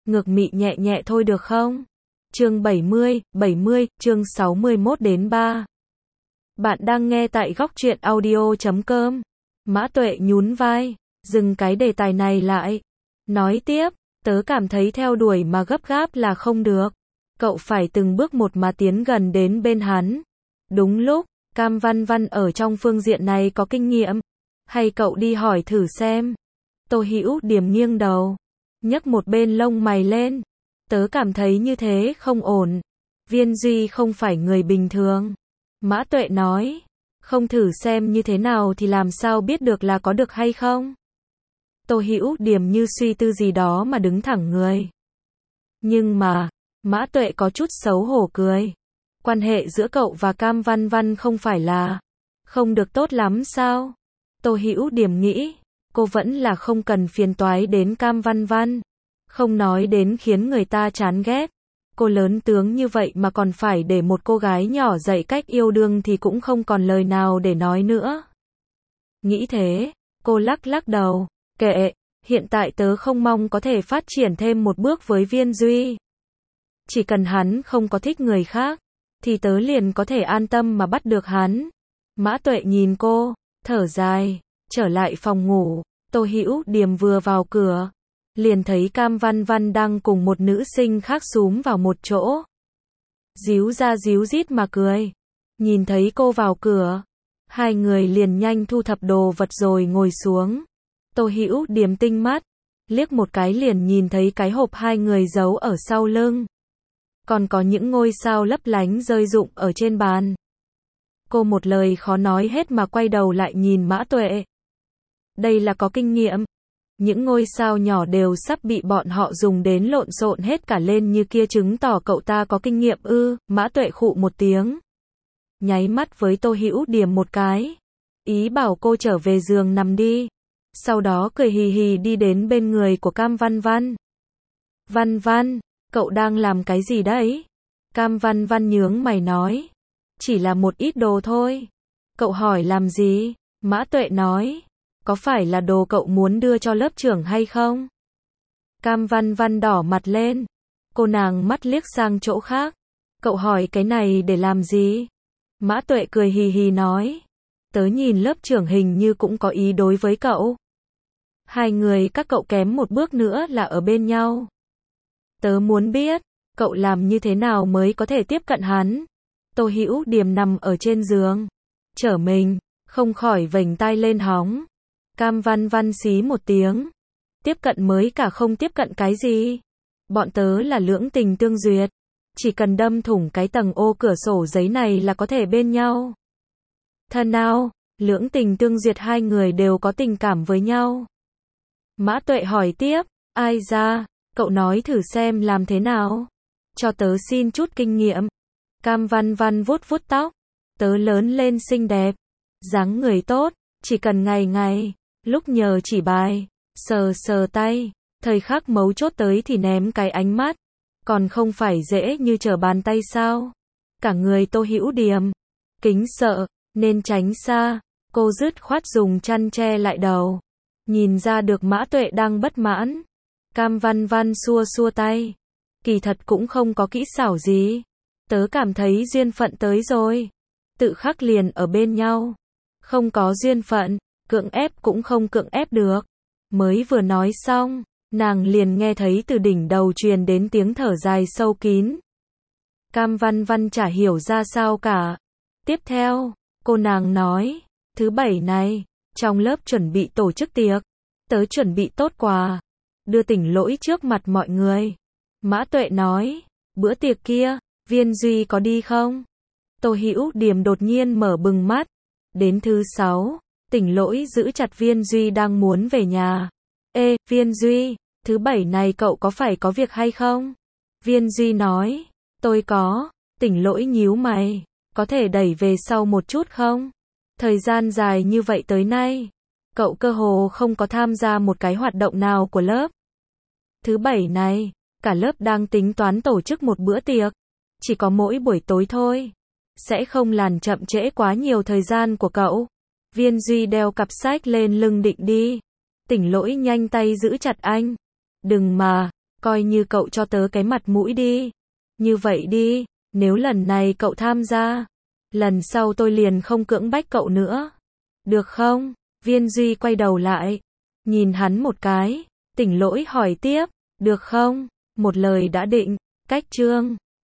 ngược mị nhẹ nhẹ thôi được không? Chương 70, chương 61 đến 3. Bạn đang nghe tại góc truyện audio.com. Mã Tuệ nhún vai, dừng cái đề tài này lại. Nói tiếp, tớ cảm thấy theo đuổi mà gấp gáp là không được. Cậu phải từng bước một mà tiến gần đến bên hắn. Đúng lúc, Cam Văn Văn ở trong phương diện này có kinh nghiệm. Hay cậu đi hỏi thử xem. Tô Hữu Điềm nghiêng đầu, nhấc một bên lông mày lên. Tớ cảm thấy như thế không ổn. Viên Duy không phải người bình thường. Mã Tuệ nói, không thử xem như thế nào thì làm sao biết được là có được hay không. Tô Hữu Điềm như suy tư gì đó mà đứng thẳng người. Nhưng mà, Mã Tuệ có chút xấu hổ cười. Quan hệ giữa cậu và Cam Văn Văn không phải là không được tốt lắm sao? Tô Hữu Điềm nghĩ, cô vẫn là không cần phiền toái đến Cam Văn Văn. Không nói đến khiến người ta chán ghét. Cô lớn tướng như vậy mà còn phải để một cô gái nhỏ dạy cách yêu đương thì cũng không còn lời nào để nói nữa. Nghĩ thế, cô lắc lắc đầu, kệ, hiện tại tớ không mong có thể phát triển thêm một bước với Viên Duy. Chỉ cần hắn không có thích người khác, thì tớ liền có thể an tâm mà bắt được hắn. Mã Tuệ nhìn cô, thở dài, trở lại phòng ngủ. Tô Hữu Điềm vừa vào cửa, liền thấy Cam Văn Văn đang cùng một nữ sinh khác xúm vào một chỗ. Díu ra díu dít mà cười. Nhìn thấy cô vào cửa, hai người liền nhanh thu thập đồ vật rồi ngồi xuống. Tô Hữu Điềm tinh mắt, liếc một cái liền nhìn thấy cái hộp hai người giấu ở sau lưng. Còn có những ngôi sao lấp lánh rơi rụng ở trên bàn. Cô một lời khó nói hết mà quay đầu lại nhìn Mã Tuệ. Đây là có kinh nghiệm. Những ngôi sao nhỏ đều sắp bị bọn họ dùng đến lộn xộn hết cả lên như kia chứng tỏ cậu ta có kinh nghiệm ư. Mã Tuệ khụ một tiếng, nháy mắt với Tô Hữu Điềm một cái, ý bảo cô trở về giường nằm đi. Sau đó cười hì hì đi đến bên người của Cam Văn Văn. Văn Văn, cậu đang làm cái gì đấy? Cam Văn Văn nhướng mày nói, chỉ là một ít đồ thôi. Cậu hỏi làm gì? Mã Tuệ nói, có phải là đồ cậu muốn đưa cho lớp trưởng hay không? Cam Văn Văn đỏ mặt lên. Cô nàng mắt liếc sang chỗ khác. Cậu hỏi cái này để làm gì? Mã Tuệ cười hì hì nói, tớ nhìn lớp trưởng hình như cũng có ý đối với cậu. Hai người các cậu kém một bước nữa là ở bên nhau. Tớ muốn biết, cậu làm như thế nào mới có thể tiếp cận hắn? Tô Hữu Điềm nằm ở trên giường, trở mình, không khỏi vểnh tai lên hóng. Cam Văn Văn xí một tiếng. Tiếp cận mới cả không tiếp cận cái gì? Bọn tớ là lưỡng tình tương duyệt. Chỉ cần đâm thủng cái tầng ô cửa sổ giấy này là có thể bên nhau. Thân nào, lưỡng tình tương duyệt hai người đều có tình cảm với nhau. Mã Tuệ hỏi tiếp, ai ra, cậu nói thử xem làm thế nào. Cho tớ xin chút kinh nghiệm. Cam Văn Văn vuốt vuốt tóc. Tớ lớn lên xinh đẹp, dáng người tốt, chỉ cần ngày ngày lúc nhờ chỉ bài, sờ sờ tay, thời khắc mấu chốt tới thì ném cái ánh mắt, còn không phải dễ như trở bàn tay sao? Cả người Tô Hữu Điềm kính sợ, nên tránh xa. Cô dứt khoát dùng chăn che lại đầu. Nhìn ra được Mã Tuệ đang bất mãn. Cam Văn Văn xua xua tay. Kỳ thật cũng không có kỹ xảo gì. Tớ cảm thấy duyên phận tới rồi. Tự khắc liền ở bên nhau. Không có duyên phận, cưỡng ép cũng không cưỡng ép được. Mới vừa nói xong, nàng liền nghe thấy từ đỉnh đầu truyền đến tiếng thở dài sâu kín. Cam Văn Văn chả hiểu ra sao cả. Tiếp theo, cô nàng nói, thứ bảy này, trong lớp chuẩn bị tổ chức tiệc. Tớ chuẩn bị tốt quà, đưa Tỉnh Lỗi trước mặt mọi người. Mã Tuệ nói, bữa tiệc kia, Viên Duy có đi không? Tô Hữu Điềm đột nhiên mở bừng mắt. Đến thứ 6, Tỉnh Lỗi giữ chặt Viên Duy đang muốn về nhà. Ê, Viên Duy, thứ bảy này cậu có phải có việc hay không? Viên Duy nói, tôi có. Tỉnh Lỗi nhíu mày, có thể đẩy về sau một chút không? Thời gian dài như vậy tới nay, cậu cơ hồ không có tham gia một cái hoạt động nào của lớp. Thứ bảy này, cả lớp đang tính toán tổ chức một bữa tiệc. Chỉ có mỗi buổi tối thôi. Sẽ không làm chậm trễ quá nhiều thời gian của cậu. Viên Duy đeo cặp sách lên lưng định đi. Tỉnh Lỗi nhanh tay giữ chặt anh. Đừng mà, Coi như cậu cho tớ cái mặt mũi đi. Như vậy đi, nếu lần này cậu tham gia, lần sau tôi liền không cưỡng bách cậu nữa. Được không? Viên Duy quay đầu lại, nhìn hắn một cái, Tỉnh Lỗi hỏi tiếp, được không? Một lời đã định, cách chương